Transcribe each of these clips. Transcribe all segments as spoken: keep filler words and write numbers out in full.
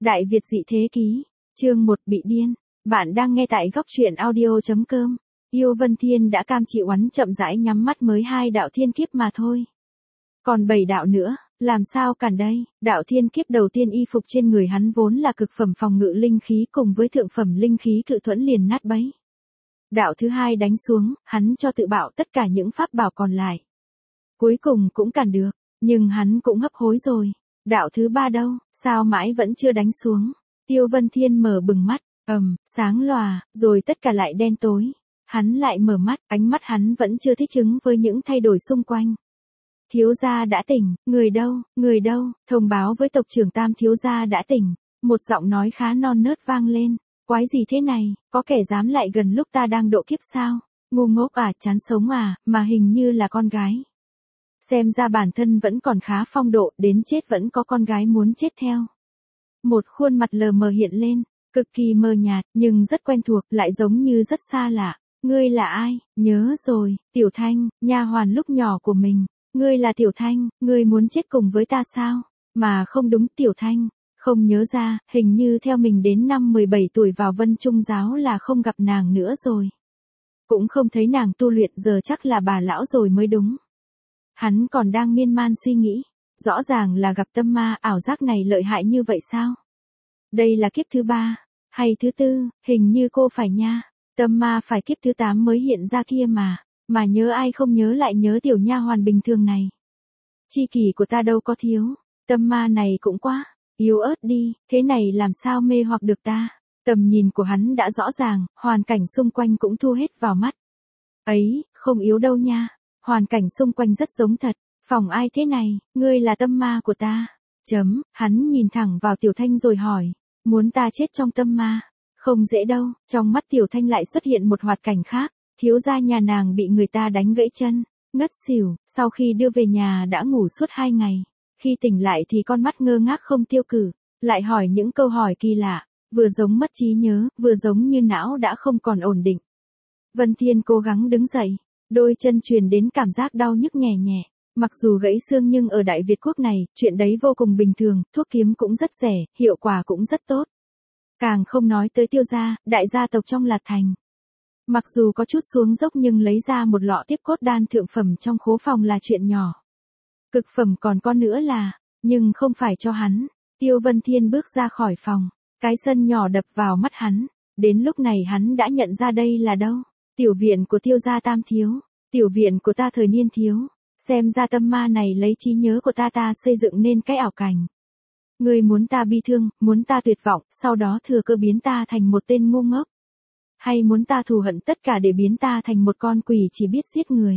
Đại Việt dị thế ký, chương một bị điên. Bạn đang nghe tại góc truyện audio chấm com. Yêu Vân Thiên đã cam chịu oán chậm rãi nhắm mắt mới hai đạo thiên kiếp mà thôi. Còn bảy đạo nữa, làm sao cản đây? Đạo thiên kiếp đầu tiên y phục trên người hắn vốn là cực phẩm phòng ngự linh khí cùng với thượng phẩm linh khí cự thuẫn liền nát bấy. Đạo thứ hai đánh xuống, hắn cho tự bạo tất cả những pháp bảo còn lại. Cuối cùng cũng cản được, nhưng hắn cũng hấp hối rồi. Đạo thứ ba đâu, sao mãi vẫn chưa đánh xuống? Tiêu Vân Thiên mở bừng mắt, ầm, sáng lòa, rồi tất cả lại đen tối. Hắn lại mở mắt, ánh mắt hắn vẫn chưa thích ứng với những thay đổi xung quanh. Thiếu gia đã tỉnh, người đâu, người đâu, thông báo với tộc trưởng Tam thiếu gia đã tỉnh. Một giọng nói khá non nớt vang lên, quái gì thế này, có kẻ dám lại gần lúc ta đang độ kiếp sao? Ngu ngốc à, chán sống à, mà hình như là con gái. Xem ra bản thân vẫn còn khá phong độ, đến chết vẫn có con gái muốn chết theo. Một khuôn mặt lờ mờ hiện lên, cực kỳ mờ nhạt, nhưng rất quen thuộc, lại giống như rất xa lạ. Ngươi là ai? Nhớ rồi, Tiểu Thanh, nha hoàn lúc nhỏ của mình. Ngươi là Tiểu Thanh, ngươi muốn chết cùng với ta sao? Mà không đúng, Tiểu Thanh, không nhớ ra, hình như theo mình đến năm mười bảy tuổi vào Vân Trung giáo là không gặp nàng nữa rồi. Cũng không thấy nàng tu luyện, giờ chắc là bà lão rồi mới đúng. Hắn còn đang miên man suy nghĩ, rõ ràng là gặp tâm ma, ảo giác này lợi hại như vậy sao? Đây là kiếp thứ ba, hay thứ tư, hình như cô phải nha. Tâm ma phải kiếp thứ tám mới hiện ra kia mà, mà nhớ ai không nhớ lại nhớ tiểu nha hoàn bình thường này. Chi kỷ của ta đâu có thiếu, tâm ma này cũng quá yếu ớt đi, thế này làm sao mê hoặc được ta? Tầm nhìn của hắn đã rõ ràng, hoàn cảnh xung quanh cũng thu hết vào mắt. Ấy, không yếu đâu nha. Hoàn cảnh xung quanh rất giống thật, phòng ai thế này, ngươi là tâm ma của ta. Chấm, hắn nhìn thẳng vào Tiểu Thanh rồi hỏi, muốn ta chết trong tâm ma? Không dễ đâu, trong mắt Tiểu Thanh lại xuất hiện một hoạt cảnh khác, thiếu gia nhà nàng bị người ta đánh gãy chân, ngất xỉu, sau khi đưa về nhà đã ngủ suốt hai ngày. Khi tỉnh lại thì con mắt ngơ ngác không tiêu cử, lại hỏi những câu hỏi kỳ lạ, vừa giống mất trí nhớ, vừa giống như não đã không còn ổn định. Vân Thiên cố gắng đứng dậy. Đôi chân truyền đến cảm giác đau nhức nhẹ nhẹ. Mặc dù gãy xương nhưng ở Đại Việt quốc này, chuyện đấy vô cùng bình thường, thuốc kiếm cũng rất rẻ, hiệu quả cũng rất tốt. Càng không nói tới Tiêu gia, đại gia tộc trong Lạt Thành. Mặc dù có chút xuống dốc nhưng lấy ra một lọ tiếp cốt đan thượng phẩm trong khố phòng là chuyện nhỏ. Cực phẩm còn có nữa là, nhưng không phải cho hắn. Tiêu Vân Thiên bước ra khỏi phòng, cái sân nhỏ đập vào mắt hắn. Đến lúc này hắn đã nhận ra đây là đâu. Tiểu viện của Tiêu gia Tam thiếu, tiểu viện của ta thời niên thiếu, xem ra tâm ma này lấy trí nhớ của ta ta xây dựng nên cái ảo cảnh. Ngươi muốn ta bi thương, muốn ta tuyệt vọng, sau đó thừa cơ biến ta thành một tên ngu ngốc. Hay muốn ta thù hận tất cả để biến ta thành một con quỷ chỉ biết giết người.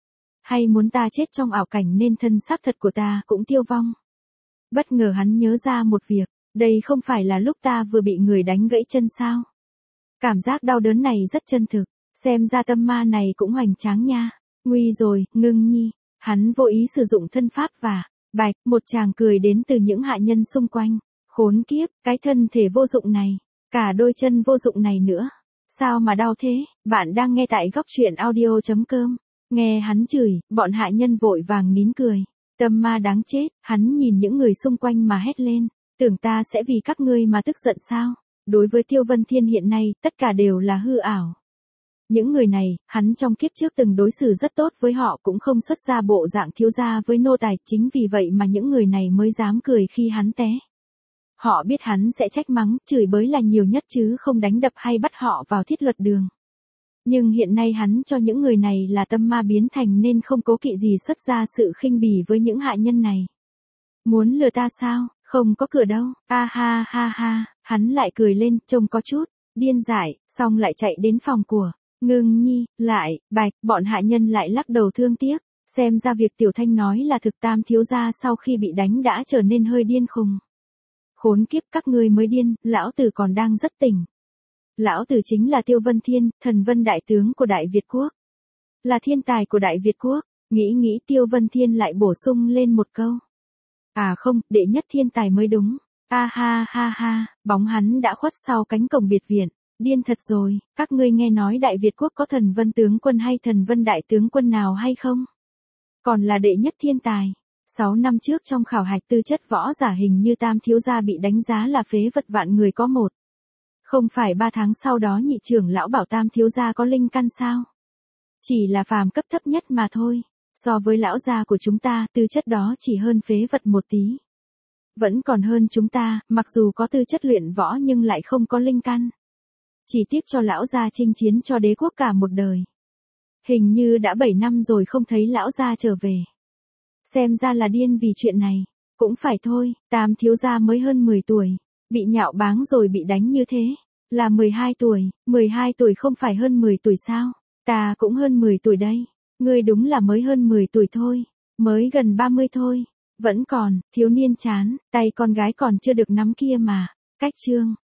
Hay muốn ta chết trong ảo cảnh nên thân xác thật của ta cũng tiêu vong. Bất ngờ hắn nhớ ra một việc, đây không phải là lúc ta vừa bị người đánh gãy chân sao? Cảm giác đau đớn này rất chân thực. Xem ra tâm ma này cũng hoành tráng nha. Nguy rồi, Ngưng Nhi. Hắn vô ý sử dụng thân pháp và, bạch, một tràng cười đến từ những hạ nhân xung quanh. Khốn kiếp, cái thân thể vô dụng này, cả đôi chân vô dụng này nữa. Sao mà đau thế? Bạn đang nghe tại góc truyện audio chấm com. Nghe hắn chửi, bọn hạ nhân vội vàng nín cười. Tâm ma đáng chết, hắn nhìn những người xung quanh mà hét lên. Tưởng ta sẽ vì các ngươi mà tức giận sao? Đối với Tiêu Vân Thiên hiện nay, tất cả đều là hư ảo. Những người này, hắn trong kiếp trước từng đối xử rất tốt với họ cũng không xuất ra bộ dạng thiếu gia với nô tài, chính vì vậy mà những người này mới dám cười khi hắn té. Họ biết hắn sẽ trách mắng, chửi bới là nhiều nhất chứ không đánh đập hay bắt họ vào thiết luật đường. Nhưng hiện nay hắn cho những người này là tâm ma biến thành nên không cố kỵ gì xuất ra sự khinh bỉ với những hạ nhân này. Muốn lừa ta sao? Không có cửa đâu. A ha ha ha, hắn lại cười lên, trông có chút điên dại, xong lại chạy đến phòng của Ngưng Nhi, lại, bạch, bọn hạ nhân lại lắc đầu thương tiếc, xem ra việc Tiểu Thanh nói là thực. Tam thiếu gia sau khi bị đánh đã trở nên hơi điên khùng. Khốn kiếp, các ngươi mới điên, lão tử còn đang rất tỉnh. Lão tử chính là Tiêu Vân Thiên, thần vân đại tướng của Đại Việt quốc. Là thiên tài của Đại Việt quốc, nghĩ nghĩ Tiêu Vân Thiên lại bổ sung lên một câu. À không, đệ nhất thiên tài mới đúng. A ha ha ha, bóng hắn đã khuất sau cánh cổng biệt viện. Điên thật rồi, các ngươi nghe nói Đại Việt quốc có thần vân tướng quân hay thần vân đại tướng quân nào hay không? Còn là đệ nhất thiên tài. Sáu năm trước trong khảo hạch tư chất võ giả hình như Tam thiếu gia bị đánh giá là phế vật vạn người có một. Không phải ba tháng sau đó nhị trưởng lão bảo Tam thiếu gia có linh căn sao? Chỉ là phàm cấp thấp nhất mà thôi. So với lão gia của chúng ta, tư chất đó chỉ hơn phế vật một tí. Vẫn còn hơn chúng ta, mặc dù có tư chất luyện võ nhưng lại không có linh căn. Chỉ tiếc cho lão gia chinh chiến cho đế quốc cả một đời. Hình như đã bảy năm rồi không thấy lão gia trở về. Xem ra là điên vì chuyện này. Cũng phải thôi, Tam thiếu gia mới hơn mười tuổi. Bị nhạo báng rồi bị đánh như thế. Là mười hai tuổi, mười hai tuổi không phải hơn mười tuổi sao? Ta cũng hơn mười tuổi đây. Ngươi đúng là mới hơn mười tuổi thôi. Mới gần ba mươi thôi. Vẫn còn, thiếu niên chán, tay con gái còn chưa được nắm kia mà. Cách chương.